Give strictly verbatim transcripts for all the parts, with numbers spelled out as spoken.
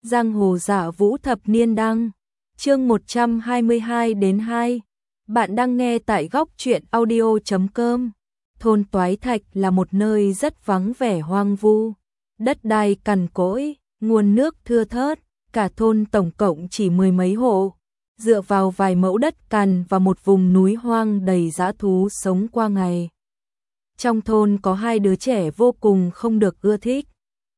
Giang hồ giả vũ thập niên đăng, chương một trăm hai mươi hai đến hai. Bạn đang nghe tại góc truyện audio chấm com. Thôn Toái Thạch là một nơi rất vắng vẻ hoang vu, đất đai cằn cỗi, nguồn nước thưa thớt, cả thôn tổng cộng chỉ mười mấy hộ, dựa vào vài mẫu đất cằn và một vùng núi hoang đầy dã thú sống qua ngày. Trong thôn có hai đứa trẻ vô cùng không được ưa thích.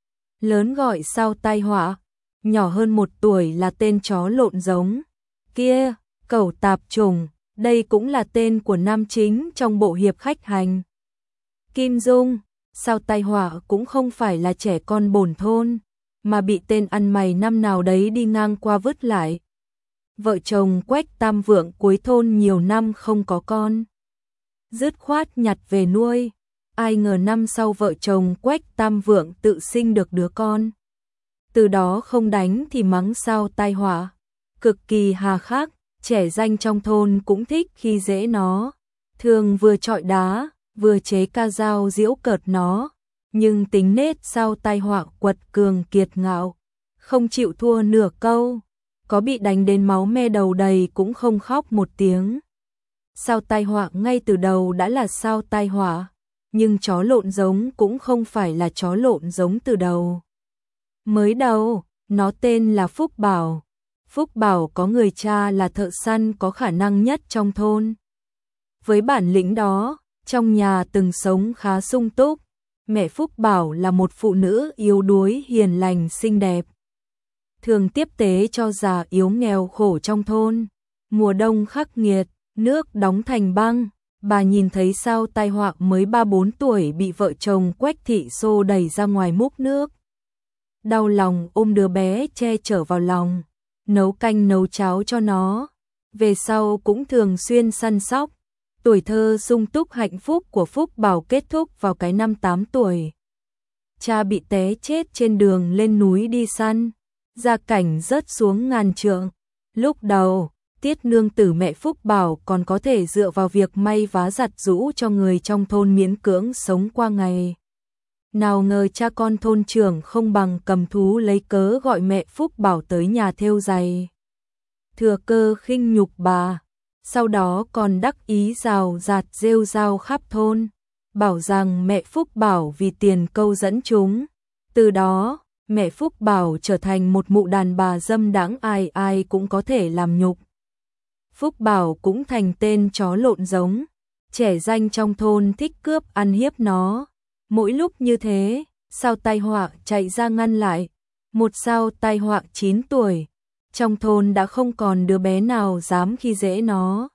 Lớn gọi sao tai họa, nhỏ hơn một tuổi là tên chó lộn giống. Kia, cẩu tạp trùng, đây cũng là tên của nam chính trong bộ hiệp khách hành. Kim Dung, sao tai họa cũng không phải là trẻ con bổn thôn, mà bị tên ăn mày năm nào đấy đi ngang qua vứt lại. Vợ chồng Quách Tam Vượng cuối thôn nhiều năm không có con, dứt khoát nhặt về nuôi. Ai ngờ năm sau vợ chồng Quách Tam Vượng tự sinh được đứa con. Từ đó không đánh thì mắng sao tai họa, cực kỳ hà khắc, trẻ danh trong thôn cũng thích khi dễ nó, thường vừa chọi đá, vừa chế ca dao giễu cợt nó, nhưng tính nết sao tai họa quật cường kiệt ngạo, không chịu thua nửa câu, có bị đánh đến máu me đầu đầy cũng không khóc một tiếng. Sao tai họa ngay từ đầu đã là sao tai họa, nhưng chó lộn giống cũng không phải là chó lộn giống từ đầu. Mới đầu, nó tên là Phúc Bảo. Phúc Bảo có người cha là thợ săn có khả năng nhất trong thôn. Với bản lĩnh đó, trong nhà từng sống khá sung túc. Mẹ Phúc Bảo là một phụ nữ yếu đuối hiền lành xinh đẹp, thường tiếp tế cho già yếu nghèo khổ trong thôn. Mùa đông khắc nghiệt, nước đóng thành băng, bà nhìn thấy sao tai họa mới ba bốn tuổi bị vợ chồng Quách Thị xô đẩy ra ngoài múc nước. Đau lòng ôm đứa bé che chở vào lòng, nấu canh nấu cháo cho nó. Về sau cũng thường xuyên săn sóc. Tuổi thơ sung túc hạnh phúc của Phúc Bảo kết thúc vào cái năm tám tuổi. Cha bị té chết trên đường lên núi đi săn, gia cảnh rớt xuống ngàn trượng. Lúc đầu, Tiết nương tử mẹ Phúc Bảo còn có thể dựa vào việc may vá giặt giũ cho người trong thôn miễn cưỡng sống qua ngày. Nào ngờ cha con thôn trưởng không bằng cầm thú lấy cớ gọi mẹ Phúc Bảo tới nhà thêu giày, thừa cơ khinh nhục bà, sau đó còn đắc ý rào rạt rêu rao khắp thôn, bảo rằng mẹ Phúc Bảo vì tiền câu dẫn chúng. Từ đó, mẹ Phúc Bảo trở thành một mụ đàn bà dâm đãng ai ai cũng có thể làm nhục. Phúc Bảo cũng thành tên chó lộn giống, trẻ danh trong thôn thích cướp ăn hiếp nó. Mỗi lúc như thế, sao tai họa chạy ra ngăn lại. Một sao tai họa chín tuổi, trong thôn đã không còn đứa bé nào dám khi dễ nó.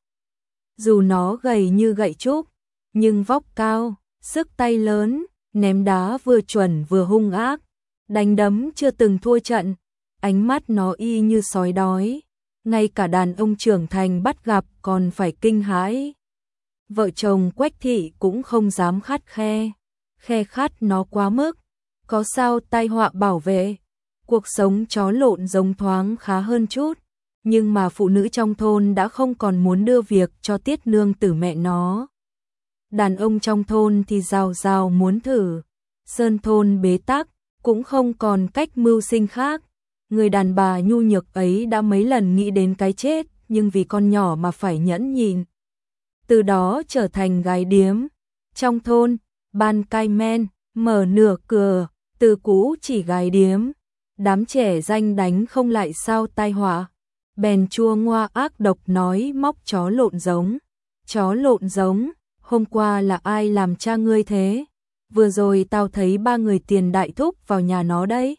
Dù nó gầy như gậy trúc, nhưng vóc cao, sức tay lớn, ném đá vừa chuẩn vừa hung ác, đánh đấm chưa từng thua trận, ánh mắt nó y như sói đói, ngay cả đàn ông trưởng thành bắt gặp còn phải kinh hãi. Vợ chồng Quách Thị cũng không dám khắt khe, khe khắt nó quá mức, có sao tai họa bảo vệ. Cuộc sống chó lộn giống thoáng khá hơn chút, nhưng mà phụ nữ trong thôn đã không còn muốn đưa việc cho Tiết nương tử mẹ nó. Đàn ông trong thôn thì rào rào muốn thử, sơn thôn bế tắc, cũng không còn cách mưu sinh khác. Người đàn bà nhu nhược ấy đã mấy lần nghĩ đến cái chết, nhưng vì con nhỏ mà phải nhẫn nhịn. Từ đó trở thành gái điếm. Trong thôn, ban cai men, mở nửa cửa, từ cũ chỉ gái điếm. Đám trẻ danh đánh không lại sao tai họa, bèn chua ngoa ác độc nói móc chó lộn giống. Chó lộn giống, hôm qua là ai làm cha ngươi thế? Vừa rồi tao thấy ba người tiền đại thúc vào nhà nó đấy.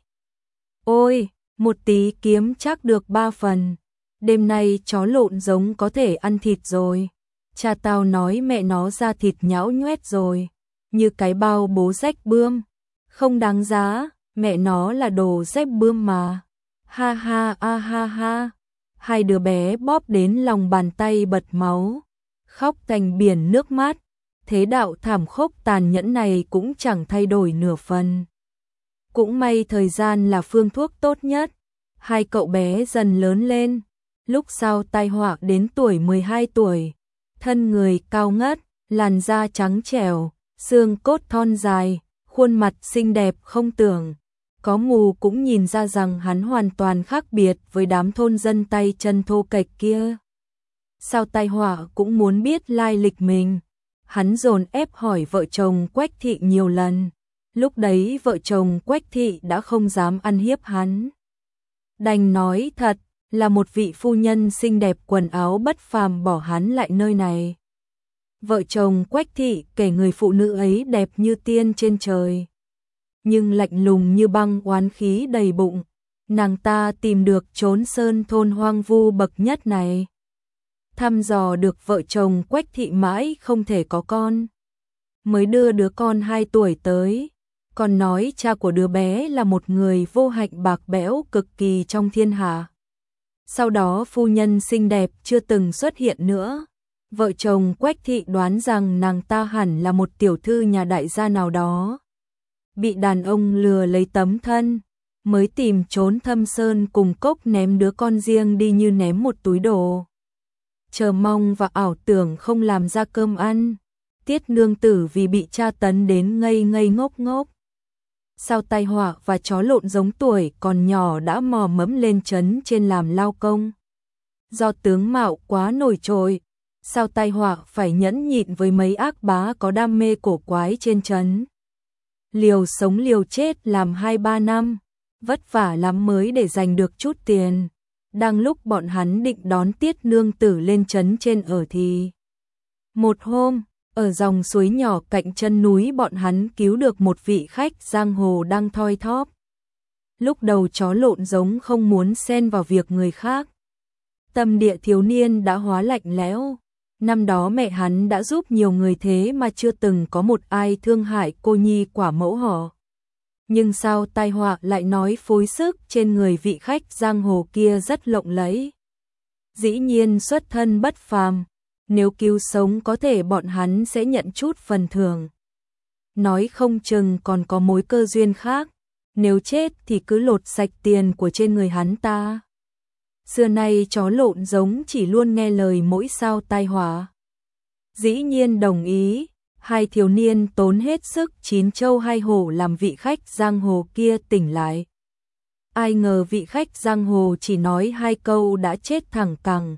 Ôi, một tí kiếm chắc được ba phần. Đêm nay chó lộn giống có thể ăn thịt rồi. Cha tao nói mẹ nó ra thịt nhão nhoét rồi, như cái bao bố rách bươm, không đáng giá. Mẹ nó là đồ dép bươm mà. Ha ha a ha ha. Hai đứa bé bóp đến lòng bàn tay bật máu, khóc thành biển nước mắt. Thế đạo thảm khốc tàn nhẫn này cũng chẳng thay đổi nửa phần. Cũng may thời gian là phương thuốc tốt nhất. Hai cậu bé dần lớn lên. Lúc sau tai họa đến tuổi mười hai tuổi, thân người cao ngất, làn da trắng trẻo, xương cốt thon dài, khuôn mặt xinh đẹp không tưởng. có mù cũng nhìn ra rằng hắn hoàn toàn khác biệt với đám thôn dân tay chân thô kệch kia. Sao Tai Họa cũng muốn biết lai lịch mình. Hắn dồn ép hỏi vợ chồng Quách Thị nhiều lần. Lúc đấy vợ chồng Quách Thị đã không dám ăn hiếp hắn. Đành nói thật là một vị phu nhân xinh đẹp quần áo bất phàm bỏ hắn lại nơi này. Vợ chồng Quách Thị kể người phụ nữ ấy đẹp như tiên trên trời, nhưng lạnh lùng như băng, oán khí đầy bụng. Nàng ta tìm được chốn sơn thôn hoang vu bậc nhất này, thăm dò được vợ chồng Quách Thị mãi không thể có con, mới đưa đứa con hai tuổi tới, còn nói cha của đứa bé là một người vô hạnh bạc bẽo cực kỳ trong thiên hạ. Sau đó phu nhân xinh đẹp chưa từng xuất hiện nữa. Vợ chồng Quách Thị đoán rằng nàng ta hẳn là một tiểu thư nhà đại gia nào đó, bị đàn ông lừa lấy tấm thân, mới tìm trốn thâm sơn cùng cốc ném đứa con riêng đi như ném một túi đồ. Chờ mong và ảo tưởng không làm ra cơm ăn. Tiết nương tử vì bị tra tấn đến ngây ngây ngốc ngốc. Sao Tai Họa và chó lộn giống tuổi còn nhỏ đã mò mẫm lên trấn trên làm lao công. Do tướng mạo quá nổi trội, Sao Tai Họa phải nhẫn nhịn với mấy ác bá có đam mê cổ quái trên trấn. Liều sống liều chết làm hai ba năm, vất vả lắm mới để giành được chút tiền. Đang lúc bọn hắn định đón Tiết nương tử lên trấn trên ở thì một hôm, ở dòng suối nhỏ cạnh chân núi bọn hắn cứu được một vị khách giang hồ đang thoi thóp. Lúc đầu chó lộn giống không muốn xen vào việc người khác. Tâm địa thiếu niên đã hóa lạnh lẽo. Năm đó mẹ hắn đã giúp nhiều người thế mà chưa từng có một ai thương hại cô nhi quả mẫu họ. Nhưng sao Tai Họa lại nói phối sức trên người vị khách giang hồ kia rất lộng lẫy. Dĩ nhiên xuất thân bất phàm, nếu cứu sống có thể bọn hắn sẽ nhận chút phần thưởng. Nói không chừng còn có mối cơ duyên khác, nếu chết thì cứ lột sạch tiền của trên người hắn ta. Xưa nay chó lộn giống chỉ luôn nghe lời mỗi Sao Tai Họa. Dĩ nhiên đồng ý, hai thiếu niên tốn hết sức chín châu hai hổ làm vị khách giang hồ kia tỉnh lại. Ai ngờ vị khách giang hồ chỉ nói hai câu đã chết thẳng cẳng.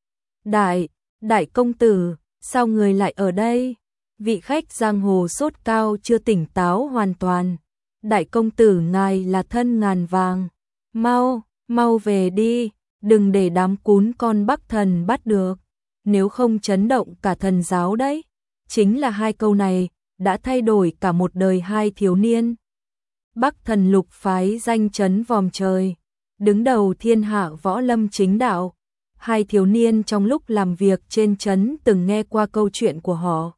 Đại, đại công tử, sao người lại ở đây? Vị khách giang hồ sốt cao chưa tỉnh táo hoàn toàn. Đại công tử ngài là thân ngàn vàng. Mau, mau về đi, đừng để đám cún con Bắc Thần bắt được. Nếu không chấn động cả thần giáo đấy. Chính là hai câu này đã thay đổi cả một đời hai thiếu niên. Bắc Thần Lục phái danh chấn vòm trời, đứng đầu thiên hạ võ lâm chính đạo. Hai thiếu niên trong lúc làm việc trên trấn từng nghe qua câu chuyện của họ.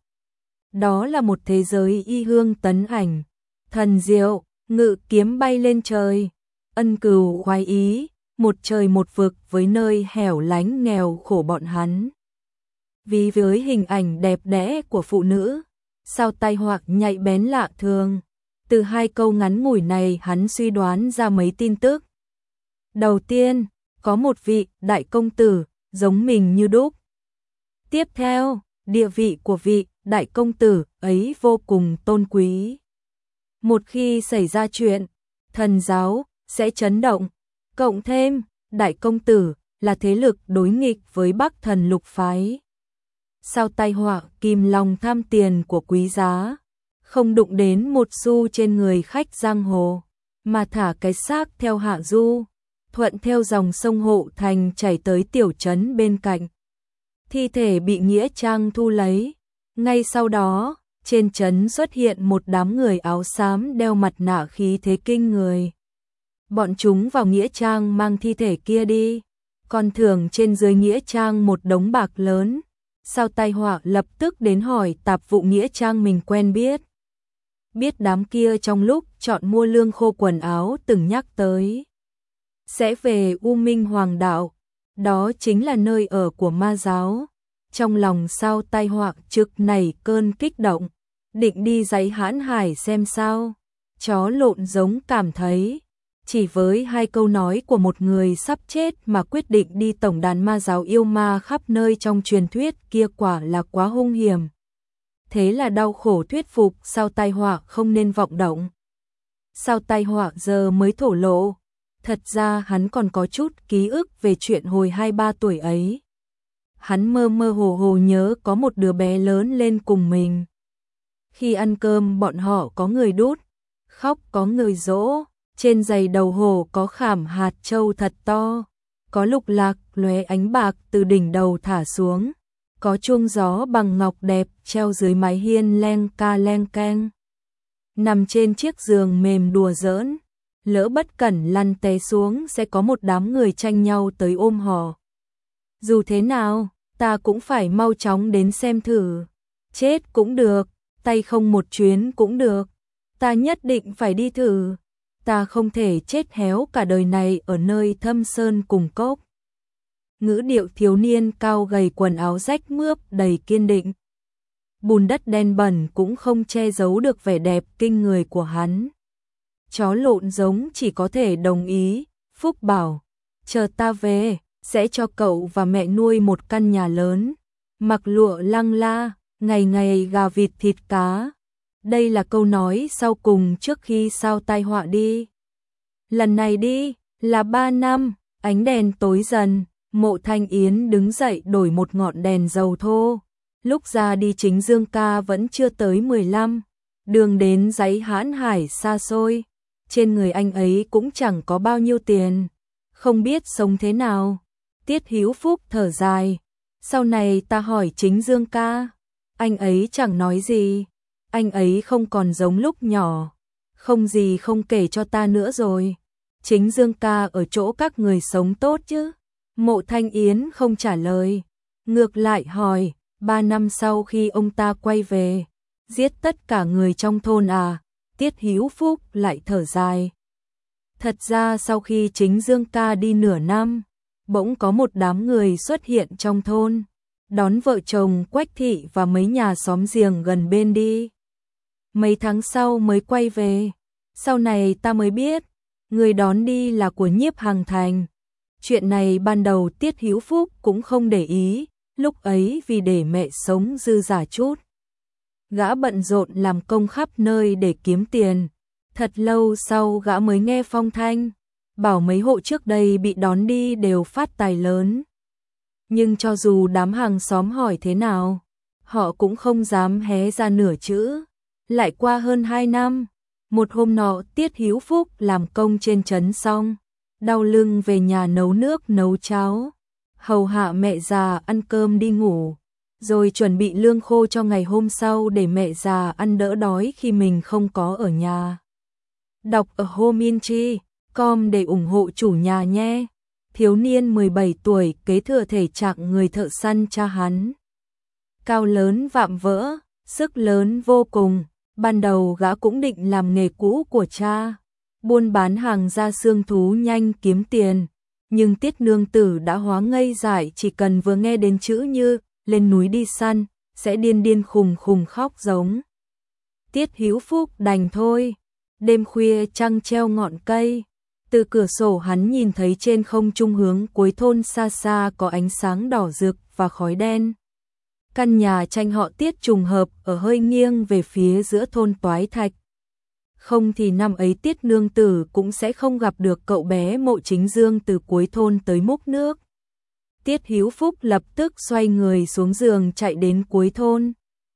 Đó là một thế giới y hương tấn ảnh, thần diệu, ngự kiếm bay lên trời, ân cừu khoái ý, một trời một vực với nơi hẻo lánh nghèo khổ bọn hắn. Vì với hình ảnh đẹp đẽ của phụ nữ, Sao Tai Họa nhạy bén lạ thường. Từ hai câu ngắn ngủi này hắn suy đoán ra mấy tin tức. Đầu tiên, có một vị đại công tử giống mình như đúc. Tiếp theo, địa vị của vị đại công tử ấy vô cùng tôn quý. Một khi xảy ra chuyện, thần giáo sẽ chấn động. Cộng thêm, đại công tử là thế lực đối nghịch với Bắc Thần Lục phái. Sao Tai Họa kìm lòng tham tiền của quý giá, không đụng đến một xu trên người khách giang hồ, mà thả cái xác theo hạ du, thuận theo dòng sông Hộ Thành chảy tới tiểu trấn bên cạnh. Thi thể bị nghĩa trang thu lấy. Ngay sau đó, trên trấn xuất hiện một đám người áo xám đeo mặt nạ khí thế kinh người. Bọn chúng vào nghĩa trang mang thi thể kia đi, còn thưởng trên dưới nghĩa trang một đống bạc lớn. Sao Tai Họa lập tức đến hỏi tạp vụ nghĩa trang mình quen biết. Biết đám kia trong lúc chọn mua lương khô quần áo từng nhắc tới sẽ về U Minh Hoàng đạo, đó chính là nơi ở của ma giáo. Trong lòng Sao Tai Họa trực nảy cơn kích động, định đi dãy Hãn Hải xem sao. Chó lộn giống cảm thấy chỉ với hai câu nói của một người sắp chết mà quyết định đi tổng đàn ma giáo yêu ma khắp nơi trong truyền thuyết kia quả là quá hung hiểm. Thế là đau khổ thuyết phục Sao Tai Họa không nên vọng động. Sao tai họa giờ mới thổ lộ? Thật ra hắn còn có chút ký ức về chuyện hồi hai ba tuổi ấy. Hắn mơ mơ hồ hồ nhớ có một đứa bé lớn lên cùng mình. Khi ăn cơm bọn họ có người đút, khóc có người dỗ, trên giày đầu hổ có khảm hạt châu thật to, có lục lạc lóe ánh bạc từ đỉnh đầu thả xuống, có chuông gió bằng ngọc đẹp treo dưới mái hiên leng ca leng keng. Nằm trên chiếc giường mềm đùa giỡn, lỡ bất cẩn lăn té xuống sẽ có một đám người tranh nhau tới ôm họ. Dù thế nào, ta cũng phải mau chóng đến xem thử. Chết cũng được, tay không một chuyến cũng được. Ta nhất định phải đi thử. Ta không thể chết héo cả đời này ở nơi thâm sơn cùng cốc. Ngữ điệu thiếu niên cao gầy, quần áo rách mướp đầy kiên định. Bùn đất đen bẩn cũng không che giấu được vẻ đẹp kinh người của hắn. Chó lộn giống chỉ có thể đồng ý. Phúc bảo, chờ ta về, sẽ cho cậu và mẹ nuôi một căn nhà lớn, mặc lụa lăng la, ngày ngày gà vịt thịt cá. Đây là câu nói sau cùng trước khi sao tai họa đi. Lần này đi, là ba năm, ánh đèn tối dần, Mộ Thanh Yến đứng dậy đổi một ngọn đèn dầu thô. Lúc ra đi chính Dương ca vẫn chưa tới mười lăm, đường đến dãy hãn hải xa xôi, trên người anh ấy cũng chẳng có bao nhiêu tiền, không biết sống thế nào. Tiết Hữu Phúc thở dài, sau này ta hỏi chính Dương ca, anh ấy chẳng nói gì, anh ấy không còn giống lúc nhỏ, không gì không kể cho ta nữa rồi. Chính Dương ca ở chỗ các người sống tốt chứ? Mộ Thanh Yến không trả lời, ngược lại hỏi, ba năm sau khi ông ta quay về, giết tất cả người trong thôn à? Tiết Hữu Phúc lại thở dài. Thật ra sau khi chính Dương ca đi nửa năm, bỗng có một đám người xuất hiện trong thôn, đón vợ chồng Quách thị và mấy nhà xóm giềng gần bên đi. Mấy tháng sau mới quay về, sau này ta mới biết, người đón đi là của Nhiếp Hằng Thành. Chuyện này ban đầu Tiết Hữu Phúc cũng không để ý, lúc ấy vì để mẹ sống dư giả chút. Gã bận rộn làm công khắp nơi để kiếm tiền, thật lâu sau gã mới nghe phong thanh, bảo mấy hộ trước đây bị đón đi đều phát tài lớn. Nhưng cho dù đám hàng xóm hỏi thế nào, họ cũng không dám hé ra nửa chữ. Lại qua hơn hai năm, một hôm nọ Tiết Hữu Phúc làm công trên trấn xong, đau lưng về nhà nấu nước nấu cháo, hầu hạ mẹ già ăn cơm đi ngủ, rồi chuẩn bị lương khô cho ngày hôm sau để mẹ già ăn đỡ đói khi mình không có ở nhà. Đọc ở hominchi chấm com để ủng hộ chủ nhà nhé. Thiếu niên mười bảy tuổi kế thừa thể trạng người thợ săn cha hắn. Cao lớn vạm vỡ, sức lớn vô cùng, ban đầu gã cũng định làm nghề cũ của cha, buôn bán hàng da xương thú nhanh kiếm tiền, nhưng Tiết nương tử đã hóa ngây dại, chỉ cần vừa nghe đến chữ như lên núi đi săn, sẽ điên điên khùng khùng khóc giống. Tiết Hữu Phúc đành thôi. Đêm khuya trăng treo ngọn cây, từ cửa sổ hắn nhìn thấy trên không trung hướng cuối thôn xa xa có ánh sáng đỏ rực và khói đen. Căn nhà tranh họ Tiết trùng hợp ở hơi nghiêng về phía giữa thôn Toái Thạch. Không thì năm ấy Tiết nương tử cũng sẽ không gặp được cậu bé Mộ Chính Dương từ cuối thôn tới múc nước. Tiết Hữu Phúc lập tức xoay người xuống giường chạy đến cuối thôn.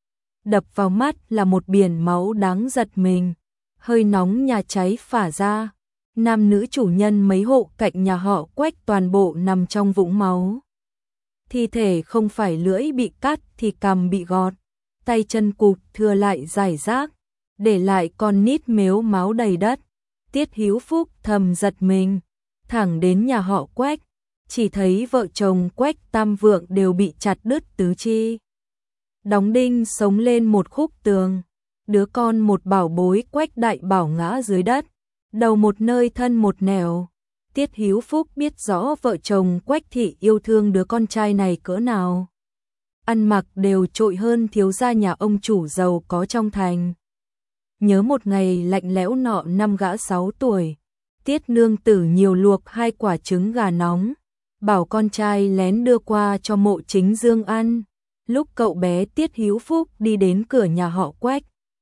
Đập vào mắt là một biển máu đáng giật mình, hơi nóng nhà cháy phả ra. Nam nữ chủ nhân mấy hộ cạnh nhà họ Quách toàn bộ nằm trong vũng máu. Thi thể không phải lưỡi bị cắt thì cằm bị gọt, tay chân cụt thừa lại rải rác, để lại con nít mếu máu đầy đất. Tiết Hữu Phúc thầm giật mình, thẳng đến nhà họ Quách, chỉ thấy vợ chồng Quách Tam Vượng đều bị chặt đứt tứ chi, đóng đinh sống lên một khúc tường. Đứa con một bảo bối Quách Đại Bảo ngã dưới đất, đầu một nơi thân một nẻo. Tiết Hữu Phúc biết rõ vợ chồng Quách thị yêu thương đứa con trai này cỡ nào. Ăn mặc đều trội hơn thiếu gia nhà ông chủ giàu có trong thành. Nhớ một ngày lạnh lẽo nọ năm gã sáu tuổi, Tiết nương tử nhiều luộc hai quả trứng gà nóng, bảo con trai lén đưa qua cho Mộ Chính Dương ăn. Lúc cậu bé Tiết Hữu Phúc đi đến cửa nhà họ Quách,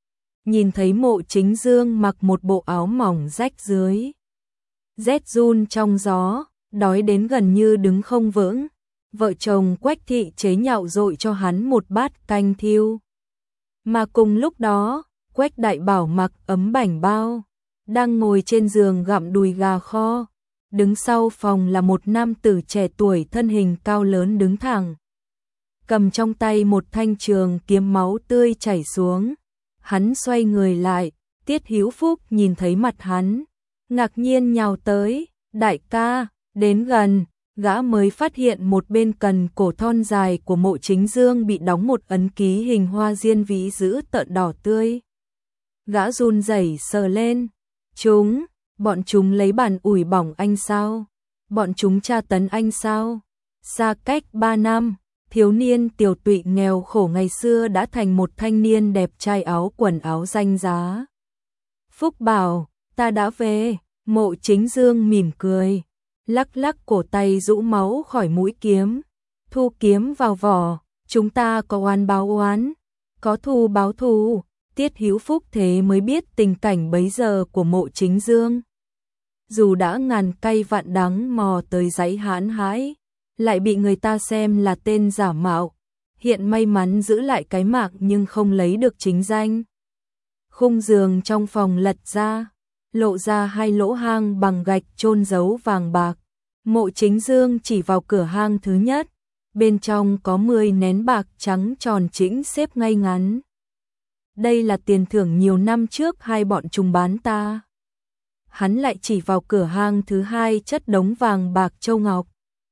nhìn thấy Mộ Chính Dương mặc một bộ áo mỏng rách dưới, rét run trong gió, đói đến gần như đứng không vững. Vợ chồng Quách Thị chế nhạo dội cho hắn một bát canh thiêu. Mà cùng lúc đó, Quách Đại Bảo mặc ấm bảnh bao, đang ngồi trên giường gặm đùi gà kho. Đứng sau phòng là một nam tử trẻ tuổi thân hình cao lớn đứng thẳng, cầm trong tay một thanh trường kiếm máu tươi chảy xuống. Hắn xoay người lại, Tiết Hữu Phúc nhìn thấy mặt hắn, ngạc nhiên nhào tới, đại ca, đến gần, gã mới phát hiện một bên cần cổ thon dài của Mộ Chính Dương bị đóng một ấn ký hình hoa diên vĩ dữ tợn đỏ tươi. Gã run rẩy sờ lên, chúng, bọn chúng lấy bàn ủi bỏng anh sao? Bọn chúng tra tấn anh sao? Xa cách ba năm, thiếu niên tiểu tụy nghèo khổ ngày xưa đã thành một thanh niên đẹp trai áo quần áo danh giá. Phúc bảo, ta đã về. Mộ Chính Dương mỉm cười, lắc lắc cổ tay rũ máu khỏi mũi kiếm, thu kiếm vào vỏ. Chúng ta có oán báo oán, có thù báo thù. Tiết Hữu Phúc thế mới biết tình cảnh bấy giờ của Mộ Chính Dương. Dù đã ngàn cay vạn đắng mò tới dãy hãn hãi, lại bị người ta xem là tên giả mạo, hiện may mắn giữ lại cái mạng nhưng không lấy được chính danh. Khung giường trong phòng lật ra, lộ ra hai lỗ hang bằng gạch chôn giấu vàng bạc. Mộ Chính Dương chỉ vào cửa hang thứ nhất, bên trong có mười nén bạc trắng tròn chỉnh xếp ngay ngắn. Đây là tiền thưởng nhiều năm trước hai bọn chúng bán ta. Hắn lại chỉ vào cửa hang thứ hai chất đống vàng bạc châu ngọc.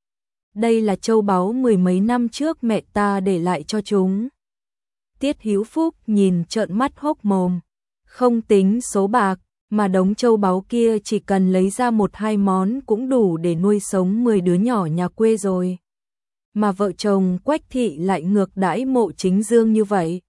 Đây là châu báu mười mấy năm trước mẹ ta để lại cho chúng. Tiết Hữu Phúc nhìn trợn mắt hốc mồm, không tính số bạc, mà đống châu báu kia chỉ cần lấy ra một hai món cũng đủ để nuôi sống mười đứa nhỏ nhà quê rồi. Mà vợ chồng Quách Thị lại ngược đãi Mộ Chính Dương như vậy.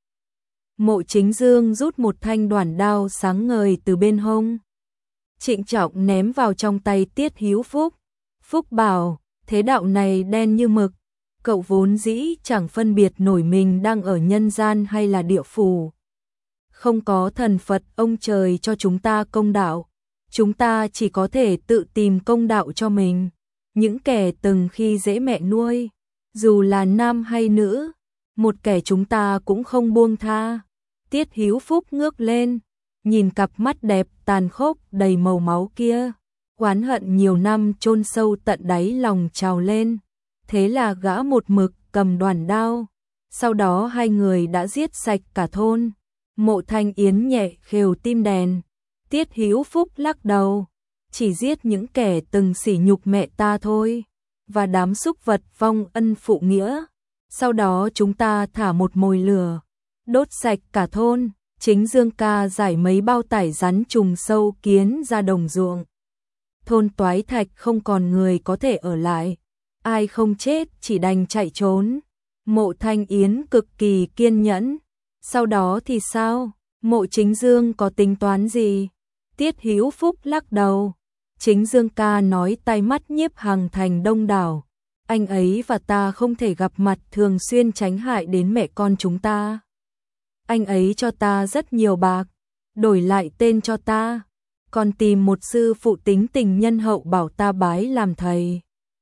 Mộ Chính Dương rút một thanh đoản đao sáng ngời từ bên hông, trịnh trọng ném vào trong tay Tiết Hữu Phúc. Phúc bảo, thế đạo này đen như mực, cậu vốn dĩ chẳng phân biệt nổi mình đang ở nhân gian hay là địa phủ. Không có thần Phật ông trời cho chúng ta công đạo, chúng ta chỉ có thể tự tìm công đạo cho mình. Những kẻ từng khi dễ mẹ nuôi, dù là nam hay nữ, một kẻ chúng ta cũng không buông tha. Tiết Hữu Phúc ngước lên, nhìn cặp mắt đẹp tàn khốc đầy màu máu kia, oán hận nhiều năm chôn sâu tận đáy lòng trào lên. Thế là gã một mực cầm đoản đao, sau đó hai người đã giết sạch cả thôn. Mộ Thanh Yến nhẹ khều tim đèn. Tiết Hữu Phúc lắc đầu, chỉ giết những kẻ từng sỉ nhục mẹ ta thôi, và đám súc vật vong ân phụ nghĩa. Sau đó chúng ta thả một mồi lửa, đốt sạch cả thôn. Chính Dương ca giải mấy bao tải rắn trùng sâu kiến ra đồng ruộng. Thôn Toái Thạch không còn người có thể ở lại, ai không chết chỉ đành chạy trốn. Mộ Thanh Yến cực kỳ kiên nhẫn. Sau đó thì sao? Mộ Chính Dương có tính toán gì? Tiết Hữu Phúc lắc đầu. Chính Dương ca nói tai mắt Nhiếp Hằng Thành đông đảo, anh ấy và ta không thể gặp mặt, thường xuyên tránh hại đến mẹ con chúng ta. Anh ấy cho ta rất nhiều bạc, đổi lại tên cho ta, còn tìm một sư phụ tính tình nhân hậu bảo ta bái làm thầy.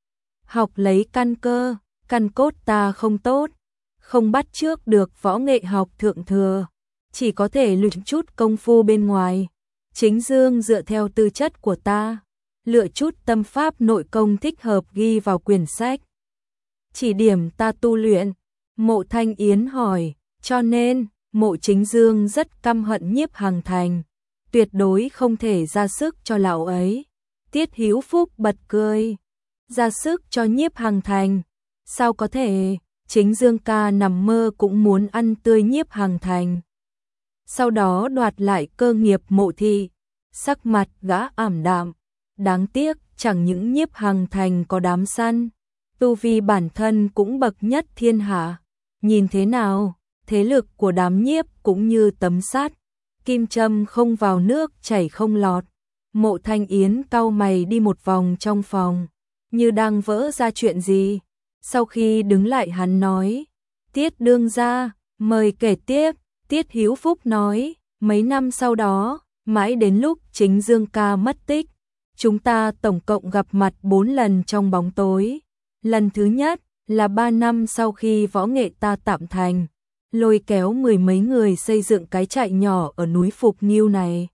Học lấy căn cơ, căn cốt ta không tốt, không bắt chước được võ nghệ học thượng thừa, chỉ có thể luyện chút công phu bên ngoài. Chính Dương dựa theo tư chất của ta, lựa chút tâm pháp nội công thích hợp ghi vào quyển sách, chỉ điểm ta tu luyện. Mộ Thanh Yến hỏi, cho nên Mộ Chính Dương rất căm hận Nhiếp Hằng Thành, tuyệt đối không thể ra sức cho lão ấy. Tiết Hữu Phúc bật cười, ra sức cho Nhiếp Hằng Thành, sao có thể? Chính Dương ca nằm mơ cũng muốn ăn tươi Nhiếp Hằng Thành, sau đó đoạt lại cơ nghiệp Mộ thị. Sắc mặt gã ảm đạm, đáng tiếc chẳng những Nhiếp Hằng Thành có đám săn, tu vi bản thân cũng bậc nhất thiên hạ. Nhìn thế nào, thế lực của đám Nhiếp cũng như tấm sắt, kim châm không vào nước chảy không lọt. Mộ Thanh Yến cau mày đi một vòng trong phòng, như đang vỡ ra chuyện gì. Sau khi đứng lại hắn nói, Tiết đương gia, mời kể tiếp. Tiết Hữu Phúc nói, Mấy năm sau đó, mãi đến lúc Chính Dương ca mất tích, chúng ta tổng cộng gặp mặt bốn lần trong bóng tối. Lần thứ nhất là ba năm sau khi võ nghệ ta tạm thành, lôi kéo mười mấy người xây dựng cái trại nhỏ ở núi Phục Nghiêu này.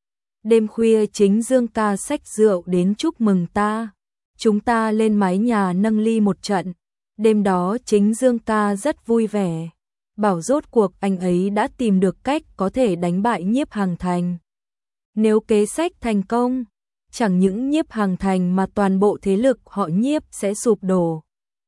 Đêm khuya Chính Dương ca xách rượu đến chúc mừng ta. Chúng ta lên mái nhà nâng ly một trận. Đêm đó Chính Dương ca rất vui vẻ, bảo rốt cuộc anh ấy đã tìm được cách có thể đánh bại Nhiếp Hằng Thành. Nếu kế sách thành công, chẳng những Nhiếp Hằng Thành mà toàn bộ thế lực họ Nhiếp sẽ sụp đổ,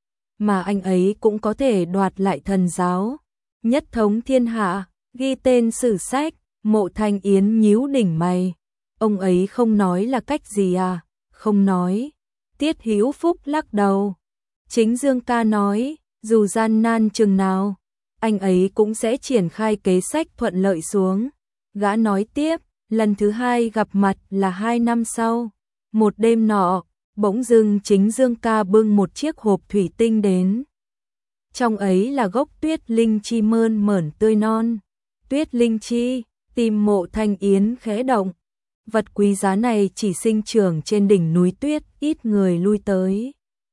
mà anh ấy cũng có thể đoạt lại thần giáo, nhất thống thiên hạ, ghi tên sử sách. Mộ Thanh Yến nhíu đỉnh mày. Ông ấy không nói là cách gì à? Không nói. Tiết Hữu Phúc lắc đầu. Chính Dương ca nói, dù gian nan chừng nào, anh ấy cũng sẽ triển khai kế sách thuận lợi xuống. Gã nói tiếp, lần thứ hai gặp mặt là hai năm sau. Một đêm nọ, bỗng dưng Chính Dương ca bưng một chiếc hộp thủy tinh đến. Trong ấy là gốc tuyết linh chi mơn mởn tươi non. Tuyết linh chi, tim Mộ Thanh Yến khẽ động. Vật quý giá này chỉ sinh trưởng trên đỉnh núi tuyết, ít người lui tới.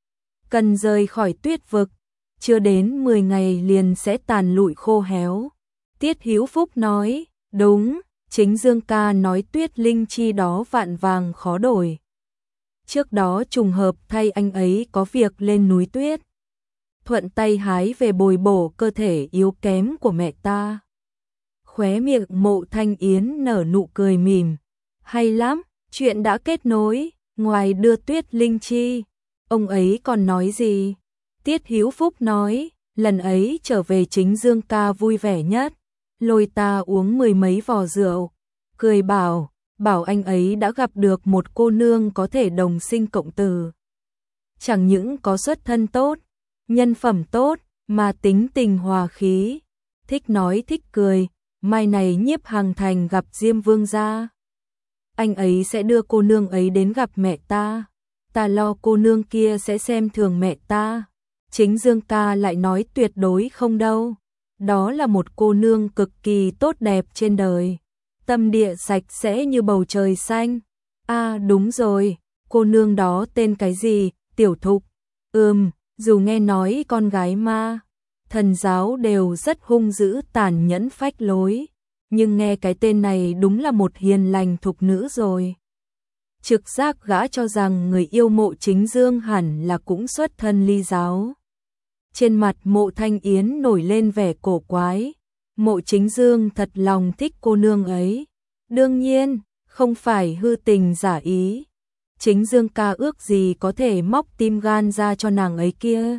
Cần rời khỏi tuyết vực, chưa đến mười ngày liền sẽ tàn lụi khô héo. Tiết Hữu Phúc nói, đúng, Chính Dương ca nói tuyết linh chi đó vạn vàng khó đổi. Trước đó trùng hợp thay anh ấy có việc lên núi tuyết, thuận tay hái về bồi bổ cơ thể yếu kém của mẹ ta. Khóe miệng Mộ Thanh Yến nở nụ cười mỉm. Hay lắm, chuyện đã kết nối. Ngoài đưa tuyết linh chi, ông ấy còn nói gì? Tiết Hữu Phúc nói, lần ấy trở về Chính Dương ca vui vẻ nhất, lôi ta uống mười mấy vò rượu, cười bảo, bảo anh ấy đã gặp được một cô nương có thể đồng sinh cộng tử. Chẳng những có xuất thân tốt, nhân phẩm tốt, mà tính tình hòa khí, thích nói thích cười. Mai này Nhiếp Hằng Thành gặp Diêm Vương gia, anh ấy sẽ đưa cô nương ấy đến gặp mẹ ta. Ta lo cô nương kia sẽ xem thường mẹ ta. Chính Dương ca lại nói tuyệt đối không đâu. Đó là một cô nương cực kỳ tốt đẹp trên đời. Tâm địa sạch sẽ như bầu trời xanh. À đúng rồi, cô nương đó tên cái gì? Tiểu Thục. Ừm, dù nghe nói con gái ma thần giáo đều rất hung dữ tàn nhẫn phách lối, nhưng nghe cái tên này đúng là một hiền lành thục nữ rồi. Trực giác gã cho rằng người yêu Mộ Chính Dương hẳn là cũng xuất thân Ly giáo. Trên mặt Mộ Thanh Yến nổi lên vẻ cổ quái. Mộ Chính Dương thật lòng thích cô nương ấy. Đương nhiên, không phải hư tình giả ý. Chính Dương ca ước gì có thể móc tim gan ra cho nàng ấy kia.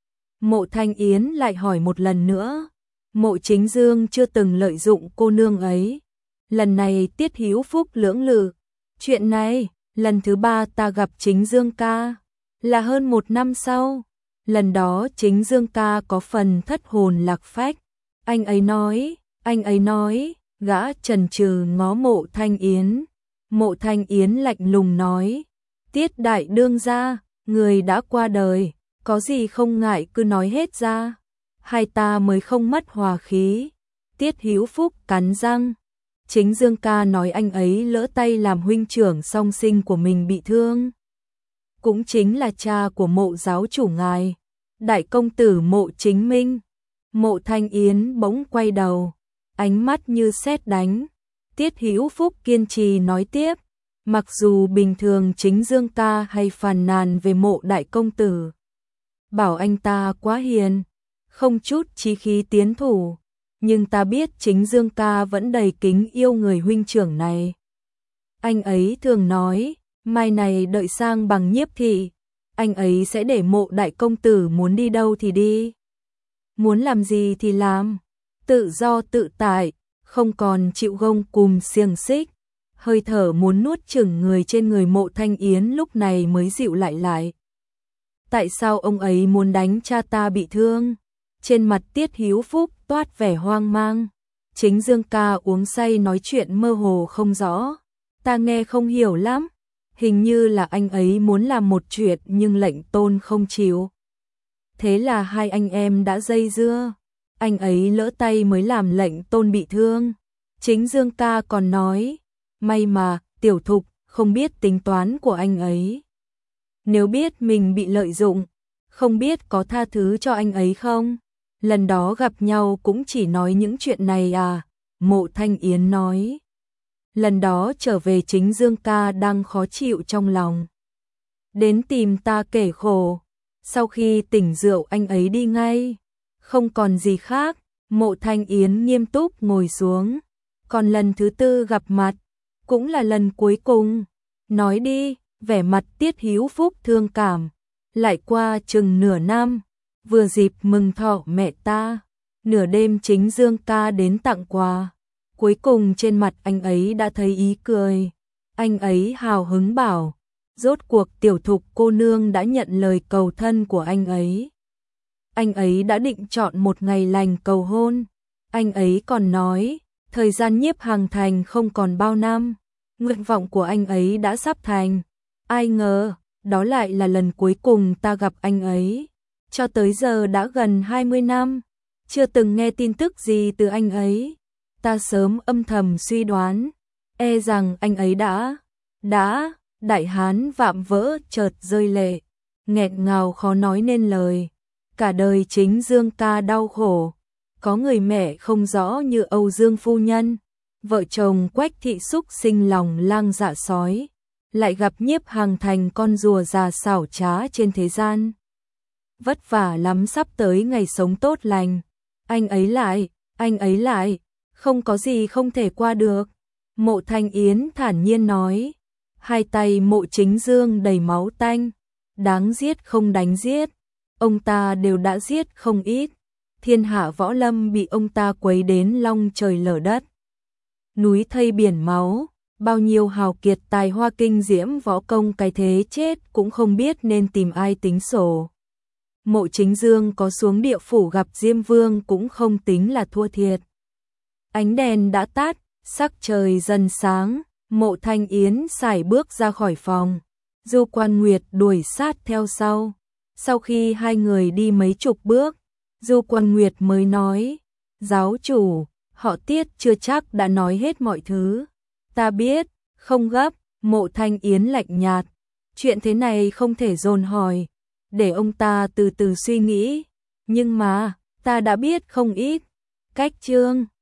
Mộ Thanh Yến lại hỏi một lần nữa. Mộ Chính Dương chưa từng lợi dụng cô nương ấy. Lần này Tiết Hữu Phúc lưỡng lự. Chuyện này, lần thứ ba ta gặp Chính Dương ca, là hơn một năm sau. Lần đó Chính Dương ca có phần thất hồn lạc phách. Anh ấy nói, anh ấy nói, gã chần chừ ngó Mộ Thanh Yến. Mộ Thanh Yến lạnh lùng nói, Tiết đại đương gia, người đã qua đời, có gì không ngại cứ nói hết ra. Hai ta mới không mất hòa khí. Tiết Hữu Phúc cắn răng. Chính Dương ca nói anh ấy lỡ tay làm huynh trưởng song sinh của mình bị thương. Cũng chính là cha của Mộ giáo chủ ngài, đại công tử Mộ Chính Minh. Mộ Thanh Yến bỗng quay đầu, ánh mắt như sét đánh. Tiết Hữu Phúc kiên trì nói tiếp, mặc dù bình thường Chính Dương ca hay phàn nàn về Mộ đại công tử, bảo anh ta quá hiền, không chút chí khí tiến thủ, nhưng ta biết Chính Dương ca vẫn đầy kính yêu người huynh trưởng này. Anh ấy thường nói, mai này đợi sang bằng Nhiếp thị, anh ấy sẽ để Mộ đại công tử muốn đi đâu thì đi, muốn làm gì thì làm, tự do tự tại, không còn chịu gông cùm xiềng xích. Hơi thở muốn nuốt chửng người trên người Mộ Thanh Yến lúc này mới dịu lại lại. Tại sao ông ấy muốn đánh cha ta bị thương? Trên mặt Tiết Hữu Phúc toát vẻ hoang mang. Chính Dương ca uống say nói chuyện mơ hồ không rõ. Ta nghe không hiểu lắm. Hình như là anh ấy muốn làm một chuyện nhưng lệnh tôn không chịu. Thế là hai anh em đã dây dưa. Anh ấy lỡ tay mới làm lệnh tôn bị thương. Chính Dương ca còn nói, may mà, Tiểu Thục không biết tính toán của anh ấy. Nếu biết mình bị lợi dụng, không biết có tha thứ cho anh ấy không? Lần đó gặp nhau cũng chỉ nói những chuyện này à? Mộ Thanh Yến nói. Lần đó trở về chính Dương ca đang khó chịu trong lòng. Đến tìm ta kể khổ. Sau khi tỉnh rượu anh ấy đi ngay. Không còn gì khác. Mộ Thanh Yến nghiêm túc ngồi xuống. Còn lần thứ tư gặp mặt, cũng là lần cuối cùng. Nói đi, vẻ mặt Tiết Hữu Phúc thương cảm. Lại qua chừng nửa năm, vừa dịp mừng thọ mẹ ta, nửa đêm chính Dương ca đến tặng quà. Cuối cùng trên mặt anh ấy đã thấy ý cười. Anh ấy hào hứng bảo, rốt cuộc Tiểu Thục cô nương đã nhận lời cầu thân của anh ấy. Anh ấy đã định chọn một ngày lành cầu hôn. Anh ấy còn nói, thời gian Nhiếp Hằng thành không còn bao năm, nguyện vọng của anh ấy đã sắp thành. Ai ngờ, đó lại là lần cuối cùng ta gặp anh ấy. Cho tới giờ đã gần hai mươi năm, chưa từng nghe tin tức gì từ anh ấy. Ta sớm âm thầm suy đoán, e rằng anh ấy đã, đã, đại hán vạm vỡ chợt rơi lệ, nghẹn ngào khó nói nên lời. Cả đời chính Dương ca đau khổ, có người mẹ không rõ như Âu Dương phu nhân, vợ chồng Quách thị xúc sinh lòng lang dạ sói, lại gặp Nhiếp Hằng thành con rùa già xảo trá trên thế gian. Vất vả lắm sắp tới ngày sống tốt lành, anh ấy lại, anh ấy lại, không có gì không thể qua được. Mộ Thanh Yến thản nhiên nói, hai tay Mộ Chính Dương đầy máu tanh, đáng giết không đánh giết, ông ta đều đã giết không ít. Thiên hạ võ lâm bị ông ta quấy đến long trời lở đất, núi thây biển máu, bao nhiêu hào kiệt tài hoa kinh diễm võ công cái thế chết cũng không biết nên tìm ai tính sổ. Mộ Chính Dương có xuống địa phủ gặp Diêm Vương cũng không tính là thua thiệt. Ánh đèn đã tắt, sắc trời dần sáng, Mộ Thanh Yến sải bước ra khỏi phòng. Du Quan Nguyệt đuổi sát theo sau. Sau khi hai người đi mấy chục bước, Du Quan Nguyệt mới nói, giáo chủ, họ Tiết chưa chắc đã nói hết mọi thứ. Ta biết, không gấp. Mộ Thanh Yến lạnh nhạt, chuyện thế này không thể dồn hỏi, để ông ta từ từ suy nghĩ. Nhưng mà, ta đã biết không ít. Cách chương